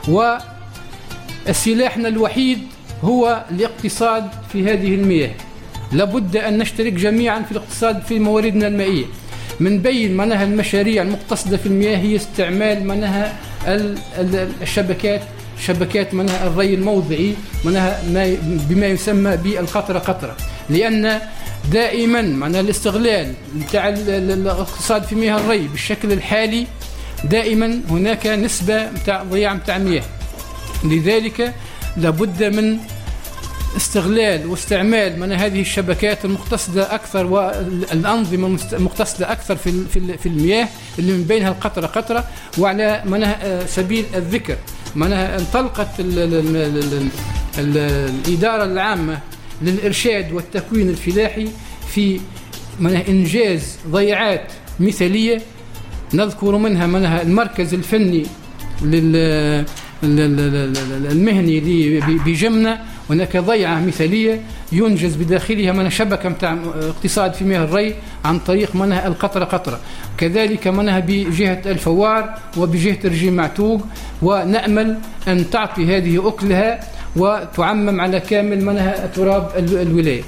وسلاحنا الوحيد هو الاقتصاد في هذه المياه. لابد أن نشترك جميعا في الاقتصاد في مواردنا المائية. من بين منها المشاريع المقتصدة في المياه هي استعمال منها الشبكات شبكات منها الري الموضعي منها بما يسمى بالقطرة قطرة، لأن دائما منها الاستغلال بتاع الاقتصاد في مياه الري بالشكل الحالي دائما هناك نسبة بتاع ضياع بتاع مياه، لذلك لابد من استغلال واستعمال من هذه الشبكات المقتصدة أكثر والأنظمة المقتصدة أكثر في في المياه اللي من بينها القطرة قطرة. وعلى منها سبيل الذكر منها انطلقت ال ال ال ال ال الإدارة العامة للإرشاد والتكوين الفلاحي في منها إنجاز ضيعات مثالية، نذكر منها منها المركز الفني لل المهني بجمنة، هناك ضيعة مثالية ينجز بداخلها منها شبكة متاع اقتصاد في مياه الري عن طريق منها القطرة قطرة، كذلك منها بجهة الفوار وبجهة رجيم معتوق، ونأمل أن تعطي هذه أكلها وتعمم على كامل منها تراب الولاية.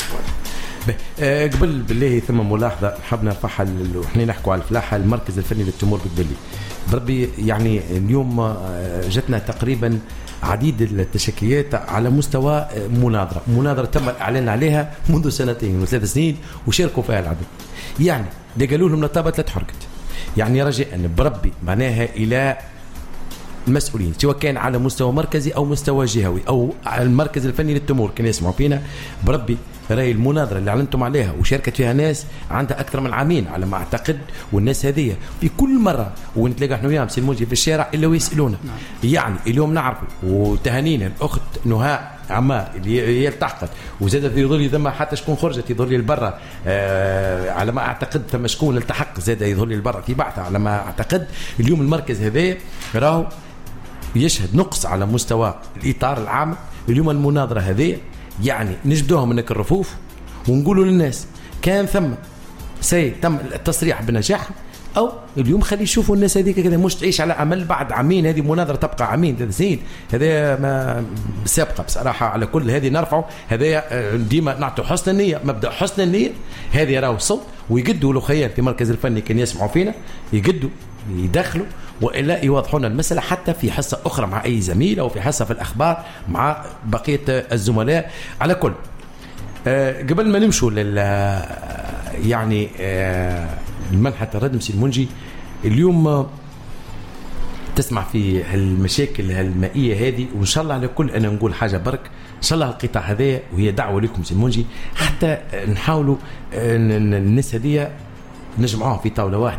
قبل بالله ثم ملاحظة حبنا نرفعها وحنا نحكوا على الفلاحة، المركز الفني للتمور بقبلي بربي يعني اليوم جتنا تقريبا عديد التشكيات على مستوى مناظرة مناظرة تم الإعلان عليها منذ سنتين وثلاث سنين وشاركوا فيها العدد، يعني اللي قالوا لهم نطابة ثلاث حركت، يعني رجاء بربي معناها إلى المسؤولين سواء كان على مستوى مركزي أو مستوى جهوي أو على المركز الفني للتمور كان يسمعوا فينا، بربي راي المناظرة اللي أعلنتم عليها وشاركت فيها ناس عندها أكثر من عامين على ما أعتقد، والناس هذه في كل مرة ونتلاقى احنا وياهم سلمونجي في الشارع إلا ويسألونا. يعني اليوم نعرفوا وتهانينا الأخت نهاء عمار اللي هي التحقت وزادت يظل ذم حتى شكون خرجت يظل لي البرة آه على ما أعتقد ثم شكون التحق زاد يظل لي البرة في بعثة على ما أعتقد. اليوم المركز هذا راهو يشهد نقص على مستوى الإطار العام. اليوم المناظرة هذه يعني نجبدوها منك الرفوف ونقولوا للناس كان ثم سي تم التصريح بالنجاح، أو اليوم خلي يشوفوا الناس هذيك كذا مش تعيش على أمل بعد عامين، هذه مناظرة تبقى عامين ثلاث سنين، هذا ما سابقة بصراحة على كل هذه نرفعه. هذا ديما نعطوا حسن النية، مبدأ حسن النية هذه راهو صوت ويقدوا له خيال في مركز الفني كان يسمعوا فينا يقدوا يدخلوا وإلا يوضحون المسألة حتى في حصة أخرى مع أي زميل أو في حصة في الأخبار مع بقية الزملاء. على كل أه قبل ما نمشوا لل يعني أه المنحة الردم سي المنجي، اليوم تسمع في المشاكل المائية هذه، وإن شاء الله على كل أنا نقول حاجة برك إن شاء الله القطاع هذا وهي دعوة لكم سي المنجي حتى نحاولوا الناس هذه نجمعوهم في طاولة واحدة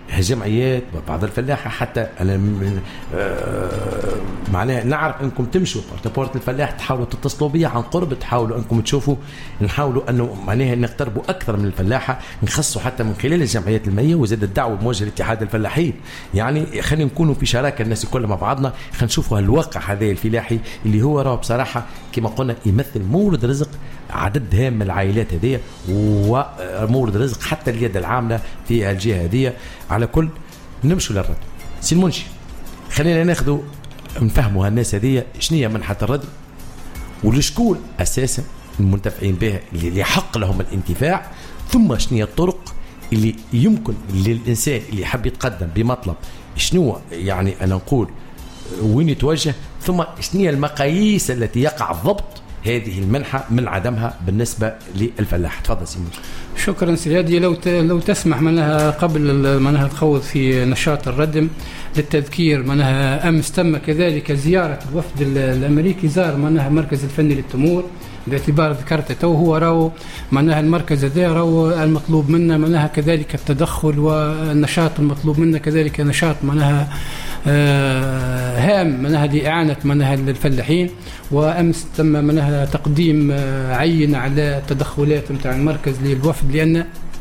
الجمعيات وبعض الفلاحة حتى أنا آه معناها نعرف أنكم تمشوا بورت الفلاح تحاولوا تتصلوا بي عن قرب تحاولوا أنكم تشوفوا نحاولوا أنه معناها نقتربوا أكثر من الفلاحة نخصوا حتى من خلال الجمعيات المالية وزاد الدعوة موجهة لاتحاد الفلاحين يعني خلينا نكونوا في شراكة الناس كلها مع بعضنا خلينا نشوفوا الواقع هذا الفلاحي اللي هو راه بصراحة كما قلنا يمثل مورد رزق عدد هام من العائلات هذه ومورد رزق حتى اليد العاملة في الجهة هذه. على كل نمشوا للردم سي المنشي خلينا ناخذوا نفهموا هالناس هذه شنية منحة الردم ولشكون أساسا المنتفعين بها اللي يحق لهم الانتفاع ثم شنية الطرق اللي يمكن للإنسان اللي يحب يتقدم بمطلب شنو يعني أنا نقول وين يتوجه ثم شنية المقاييس التي يقع الضبط هذه المنحة من عدمها بالنسبة للفلاح. تفضل سيدي. شكرا سيدي. لو لو تسمح منها قبل منها تخوض في نشاط الردم للتذكير منها أمس تم كذلك زيارة الوفد الأمريكي زار منها مركز الفني للتمور باعتبار ذكرته تو هو راو منها المركز هذا راو المطلوب منا منها كذلك التدخل والنشاط المطلوب منا كذلك نشاط منها آه هام منها لإعانة منها الفلاحين. وأمس تم منها تقديم آه عينة على التدخلات متاع المركز للوفد لأن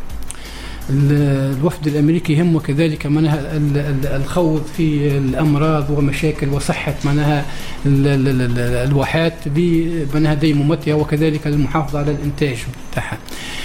الوفد الأمريكي يهمه كذلك منها الخوض في الأمراض ومشاكل وصحة منها الواحات بمنها ديمومتها وكذلك المحافظة على الإنتاج بتاعها.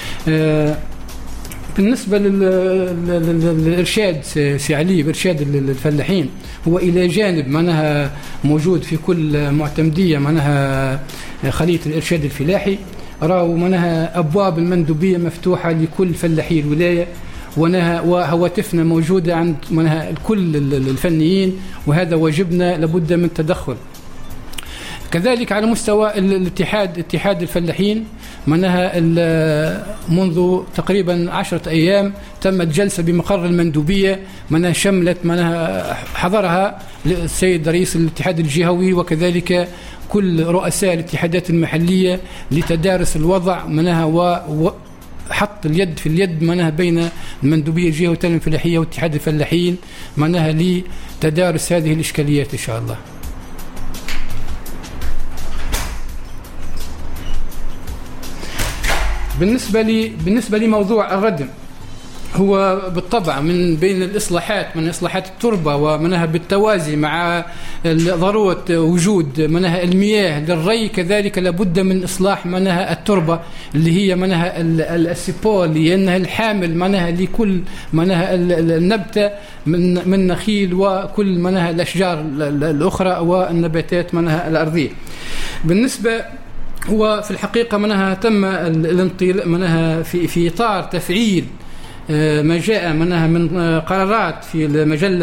بالنسبة للإرشاد سي علي بإرشاد الفلاحين هو إلى جانب منها موجود في كل معتمدية منها خلية الإرشاد الفلاحي راو منها أبواب المندوبية مفتوحة لكل فلاحي الولاية وهواتفنا موجودة عند منها كل الفنيين وهذا واجبنا لابد من تدخل. كذلك على مستوى الاتحاد اتحاد الفلاحين منها منذ تقريبا عشرة أيام تمت جلسة بمقر المندوبية منها شملت منها حضرها السيد رئيس الاتحاد الجهوي وكذلك كل رؤساء الاتحادات المحلية لتدارس الوضع منها وحط اليد في اليد منها بين المندوبية الجهوية الفلاحية واتحاد الفلاحين منها لتدارس هذه الإشكاليات إن شاء الله. بالنسبة لي بالنسبة لموضوع الردم هو بالطبع من بين الإصلاحات من إصلاحات التربة ومنها بالتوازي مع ضرورة وجود منها المياه للري كذلك لابد من إصلاح منها التربة اللي هي منها السيبول لأنها الحامل منها لكل منها النبتة من من نخيل وكل منها الأشجار الأخرى والنباتات منها الأرضية. بالنسبة هو في الحقيقة منها تم الانطلاق منها في في إطار تفعيل ما جاء منها من قرارات في مجلة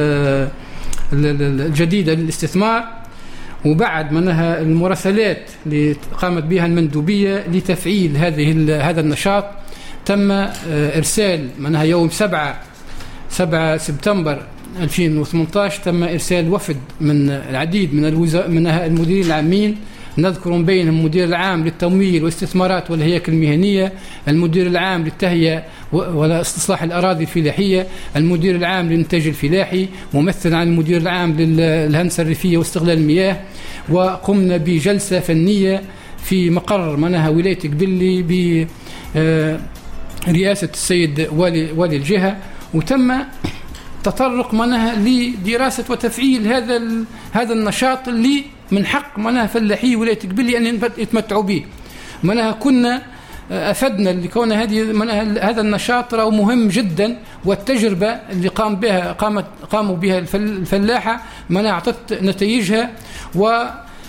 الجديدة للاستثمار وبعد منها المراسلات اللي قامت بها المندوبية لتفعيل هذه هذا النشاط تم إرسال منها يوم سبعة سبعة سبتمبر ألفين وثمانية عشر تم إرسال وفد من العديد من الوزراء منها المديرين العامين نذكر من بينهم المدير العام للتمويل والاستثمارات والهياكل المهنية المدير العام للتهيئة واستصلاح الأراضي الفلاحية المدير العام للإنتاج الفلاحي ممثل عن المدير العام للهندسة الريفية واستغلال المياه. وقمنا بجلسة فنية في مقر منها ولاية قبلي برئاسة السيد والي, والي الجهة وتم تطرق منها لدراسة وتفعيل هذا هذا النشاط اللي من حق منها فلاحي ولاية قبلي أن يتمتعوا به. منها كنا أفدنا لكون هذه منها هذا النشاط راه مهم جدا والتجربة اللي قام بها قامت قاموا بها الفلاحة منها أعطت نتائجها وتم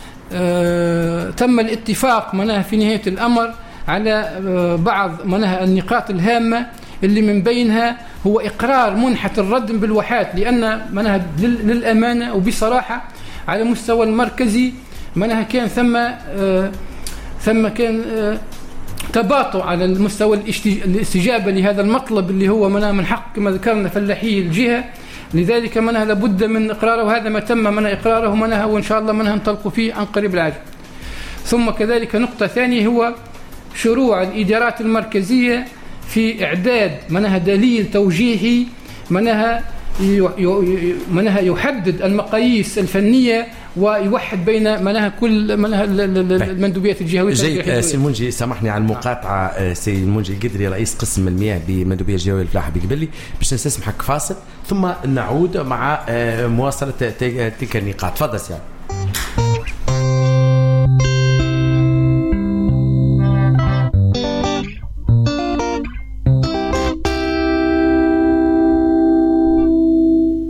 الاتفاق منها في نهاية الأمر على بعض منها النقاط الهامة اللي من بينها هو إقرار منحة الردم بالواحات لأن منها للأمانة وبصراحة على مستوى المركزي منها كان ثم آه ثم كان آه تباطؤ على المستوى الاستجابة لهذا المطلب اللي هو منها من حق كما ذكرنا فلاحي الجهة. لذلك منها لابد من إقراره وهذا ما تم منها إقراره منها وإن شاء الله منها ننطلق فيه عن قريب العاجل. ثم كذلك نقطة ثانية هو شروع الإدارات المركزية في إعداد منها دليل توجيهي معناها معناها يحدد المقاييس الفنيه ويوحد بين معناها كل معناها المندوبيات الجهويه. جيد سي المنجي، سامحني على المقاطعه. سي المنجي القدري رئيس قسم المياه بمندوبيه الجهويه الفلاحه بقبلي، باش نستسمحك فاصل ثم نعود مع مواصله تلك النقاط. تفضل سي.